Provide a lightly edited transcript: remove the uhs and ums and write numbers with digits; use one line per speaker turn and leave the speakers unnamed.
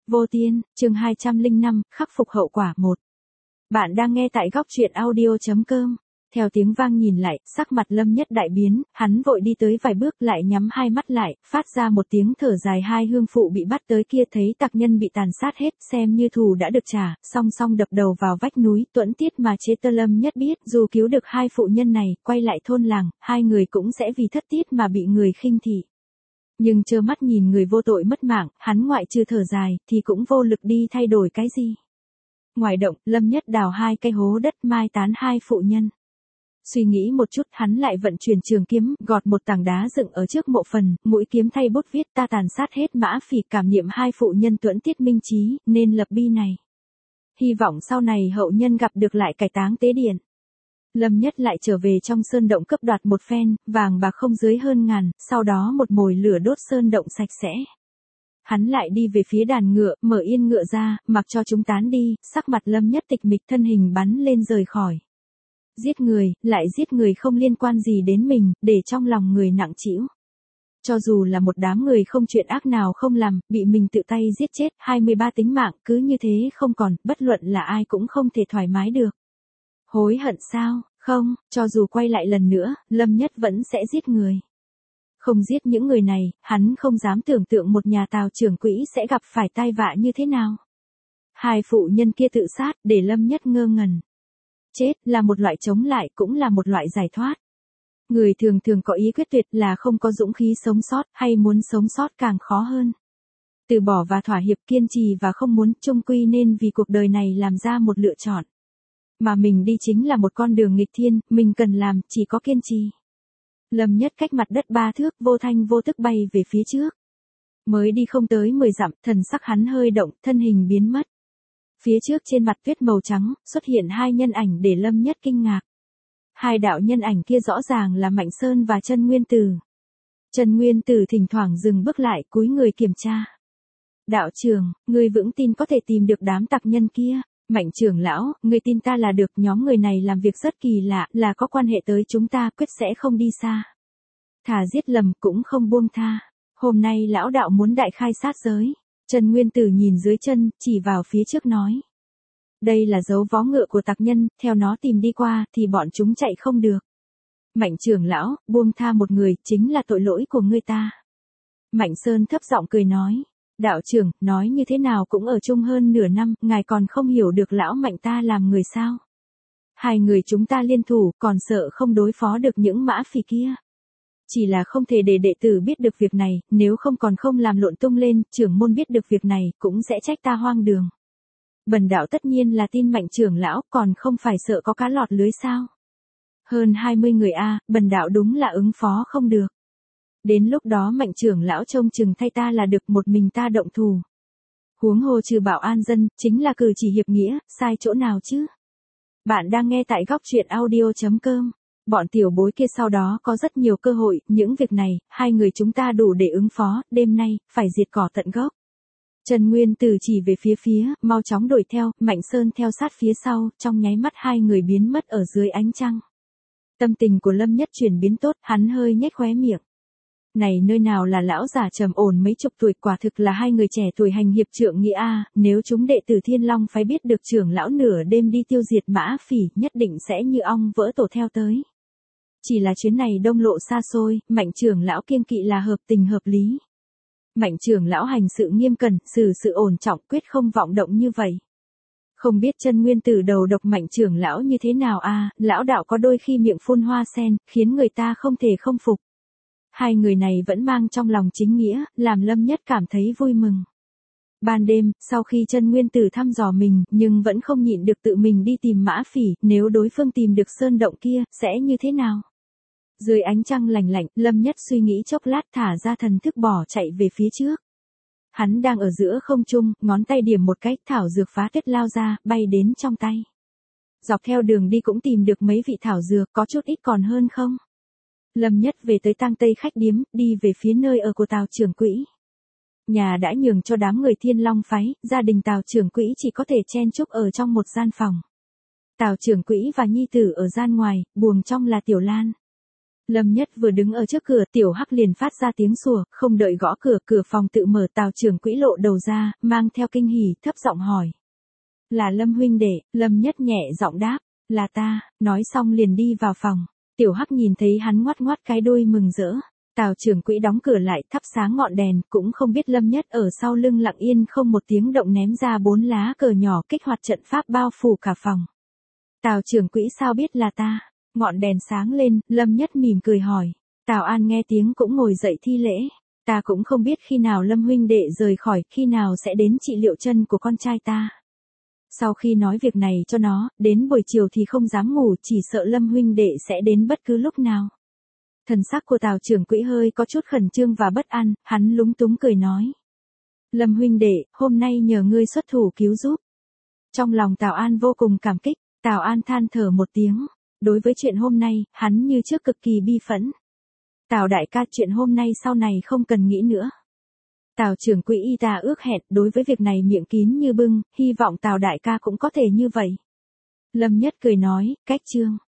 Vô Tiên, chương 205, khắc phục hậu quả 1. Bạn đang nghe tại góc truyện audio.com. Theo tiếng vang nhìn lại, sắc mặt Lâm Nhất đại biến, hắn vội đi tới vài bước lại nhắm hai mắt lại, phát ra một tiếng thở dài. Hai hương phụ bị bắt tới kia thấy tặc nhân bị tàn sát hết, xem như thù đã được trả, song song đập đầu vào vách núi, tuẫn tiết mà chế tơ. Lâm Nhất biết, dù cứu được hai phụ nhân này, quay lại thôn làng, hai người cũng sẽ vì thất tiết mà bị người khinh thị. Nhưng trơ mắt nhìn người vô tội mất mạng, hắn ngoại trừ thở dài, thì cũng vô lực đi thay đổi cái gì. Ngoài động, Lâm Nhất đào hai cây hố đất mai tán hai phụ nhân. Suy nghĩ một chút, hắn lại vận chuyển trường kiếm, gọt một tảng đá dựng ở trước mộ phần, mũi kiếm thay bút viết ta tàn sát hết mã phỉ, cảm niệm hai phụ nhân tuẫn tiết minh trí, nên lập bi này. Hy vọng sau này hậu nhân gặp được lại cải táng tế điện. Lâm Nhất lại trở về trong sơn động cấp đoạt một phen, vàng bạc không dưới hơn ngàn, sau đó một mồi lửa đốt sơn động sạch sẽ. Hắn lại đi về phía đàn ngựa, mở yên ngựa ra, mặc cho chúng tán đi, sắc mặt Lâm Nhất tịch mịch, thân hình bắn lên rời khỏi. Giết người, lại giết người không liên quan gì đến mình, để trong lòng người nặng trĩu. Cho dù là một đám người không chuyện ác nào không làm, bị mình tự tay giết chết, 23 tính mạng, cứ như thế không còn, bất luận là ai cũng không thể thoải mái được. Hối hận sao? Không, cho dù quay lại lần nữa, Lâm Nhất vẫn sẽ giết người. Không giết những người này, hắn không dám tưởng tượng một nhà Tào trưởng quỹ sẽ gặp phải tai vạ như thế nào. Hai phụ nhân kia tự sát, để Lâm Nhất ngơ ngẩn. Chết là một loại chống lại, cũng là một loại giải thoát. Người thường thường có ý quyết tuyệt là không có dũng khí sống sót, hay muốn sống sót càng khó hơn. Từ bỏ và thỏa hiệp, kiên trì và không muốn, chung quy nên vì cuộc đời này làm ra một lựa chọn. Mà mình đi chính là một con đường nghịch thiên, mình cần làm, chỉ có kiên trì. Lâm Nhất cách mặt đất 3 thước, vô thanh vô tức bay về phía trước. Mới đi không tới 10 dặm, thần sắc hắn hơi động, thân hình biến mất. Phía trước trên mặt tuyết màu trắng, xuất hiện hai nhân ảnh để Lâm Nhất kinh ngạc. Hai đạo nhân ảnh kia rõ ràng là Mạnh Sơn và Trân Nguyên Tử. Trân Nguyên Tử thỉnh thoảng dừng bước lại, cúi người kiểm tra. Đạo trưởng, ngươi vững tin có thể tìm được đám tặc nhân kia. Mạnh trưởng lão, ngươi tin ta là được, nhóm người này làm việc rất kỳ lạ, là có quan hệ tới chúng ta, quyết sẽ không đi xa. Thà giết lầm cũng không buông tha. Hôm nay lão đạo muốn đại khai sát giới. Trần Nguyên Tử nhìn dưới chân, chỉ vào phía trước nói. Đây là dấu vó ngựa của tặc nhân, theo nó tìm đi qua, thì bọn chúng chạy không được. Mạnh trưởng lão, buông tha một người, chính là tội lỗi của ngươi ta. Mạnh Sơn thấp giọng cười nói. Đạo trưởng, nói như thế nào cũng ở chung hơn nửa năm, ngài còn không hiểu được lão Mạnh ta làm người sao. Hai người chúng ta liên thủ, còn sợ không đối phó được những mã phỉ kia. Chỉ là không thể để đệ tử biết được việc này, nếu không còn không làm lộn tung lên, trưởng môn biết được việc này, cũng sẽ trách ta hoang đường. Bần đạo tất nhiên là tin Mạnh trưởng lão, còn không phải sợ có cá lọt lưới sao. Hơn 20 người bần đạo đúng là ứng phó không được. Đến lúc đó Mạnh trưởng lão trông chừng thay ta là được, một mình ta động thủ. Huống hồ trừ bảo an dân, chính là cử chỉ hiệp nghĩa, sai chỗ nào chứ. Bạn đang nghe tại góc truyện audio.com. Bọn tiểu bối kia sau đó có rất nhiều cơ hội, những việc này, hai người chúng ta đủ để ứng phó, đêm nay, phải diệt cỏ tận gốc. Trần Nguyên Tử chỉ về phía, mau chóng đuổi theo, Mạnh Sơn theo sát phía sau, trong nháy mắt hai người biến mất ở dưới ánh trăng. Tâm tình của Lâm Nhất chuyển biến tốt, hắn hơi nhếch khóe miệng. Này nơi nào là lão già trầm ổn mấy chục tuổi, quả thực là hai người trẻ tuổi hành hiệp trượng nghĩa nếu chúng đệ tử Thiên Long phái biết được trưởng lão nửa đêm đi tiêu diệt mã phỉ, nhất định sẽ như ong vỡ tổ theo tới. Chỉ là chuyến này đông lộ xa xôi, Mạnh trưởng lão kiêng kỵ là hợp tình hợp lý. Mạnh trưởng lão hành sự nghiêm cẩn, xử sự ổn trọng, quyết không vọng động như vậy. Không biết Trân Nguyên Tử đầu độc Mạnh trưởng lão như thế nào lão đạo có đôi khi miệng phun hoa sen, khiến người ta không thể không phục. Hai người này vẫn mang trong lòng chính nghĩa, làm Lâm Nhất cảm thấy vui mừng. Ban đêm, sau khi Trân Nguyên Tử thăm dò mình, nhưng vẫn không nhịn được tự mình đi tìm mã phỉ, nếu đối phương tìm được sơn động kia, sẽ như thế nào? Dưới ánh trăng lành lạnh, Lâm Nhất suy nghĩ chốc lát, thả ra thần thức bỏ chạy về phía trước. Hắn đang ở giữa không trung, ngón tay điểm một cái, thảo dược phá tuyết lao ra, bay đến trong tay. Dọc theo đường đi cũng tìm được mấy vị thảo dược, có chút ít còn hơn không? Lâm Nhất về tới Tang Tây khách điếm, đi về phía nơi ở của Tào trưởng quỹ. Nhà đã nhường cho đám người Thiên Long phái, gia đình Tào trưởng quỹ chỉ có thể chen chúc ở trong một gian phòng. Tào trưởng quỹ và nhi tử ở gian ngoài, buồng trong là Tiểu Lan. Lâm Nhất vừa đứng ở trước cửa, Tiểu Hắc liền phát ra tiếng sủa, không đợi gõ cửa, cửa phòng tự mở, Tào trưởng quỹ lộ đầu ra, mang theo kinh hỉ, thấp giọng hỏi. Là Lâm huynh đệ, Lâm Nhất nhẹ giọng đáp, là ta, nói xong liền đi vào phòng. Tiểu Hắc nhìn thấy hắn ngoắt ngoắt cái đuôi mừng rỡ. Tào trưởng quỹ đóng cửa lại, thắp sáng ngọn đèn, cũng không biết Lâm Nhất ở sau lưng lặng yên không một tiếng động ném ra 4 lá cờ nhỏ, kích hoạt trận pháp bao phủ cả phòng. Tào trưởng quỹ sao biết là ta? Ngọn đèn sáng lên, Lâm Nhất mỉm cười hỏi. Tào An nghe tiếng cũng ngồi dậy thi lễ. Ta cũng không biết khi nào Lâm huynh đệ rời khỏi, khi nào sẽ đến trị liệu chân của con trai ta. Sau khi nói việc này cho nó, đến buổi chiều thì không dám ngủ, chỉ sợ Lâm huynh đệ sẽ đến bất cứ lúc nào. Thần sắc của Tào trưởng quỹ hơi có chút khẩn trương và bất an, hắn lúng túng cười nói. Lâm huynh đệ, hôm nay nhờ ngươi xuất thủ cứu giúp. Trong lòng Tào An vô cùng cảm kích, Tào An than thở một tiếng. Đối với chuyện hôm nay, hắn như trước cực kỳ bi phẫn. Tào đại ca, chuyện hôm nay sau này không cần nghĩ nữa. Tào trưởng quỹ y ta ước hẹn, đối với việc này miệng kín như bưng, hy vọng Tào đại ca cũng có thể như vậy. Lâm Nhất cười nói, cách chương.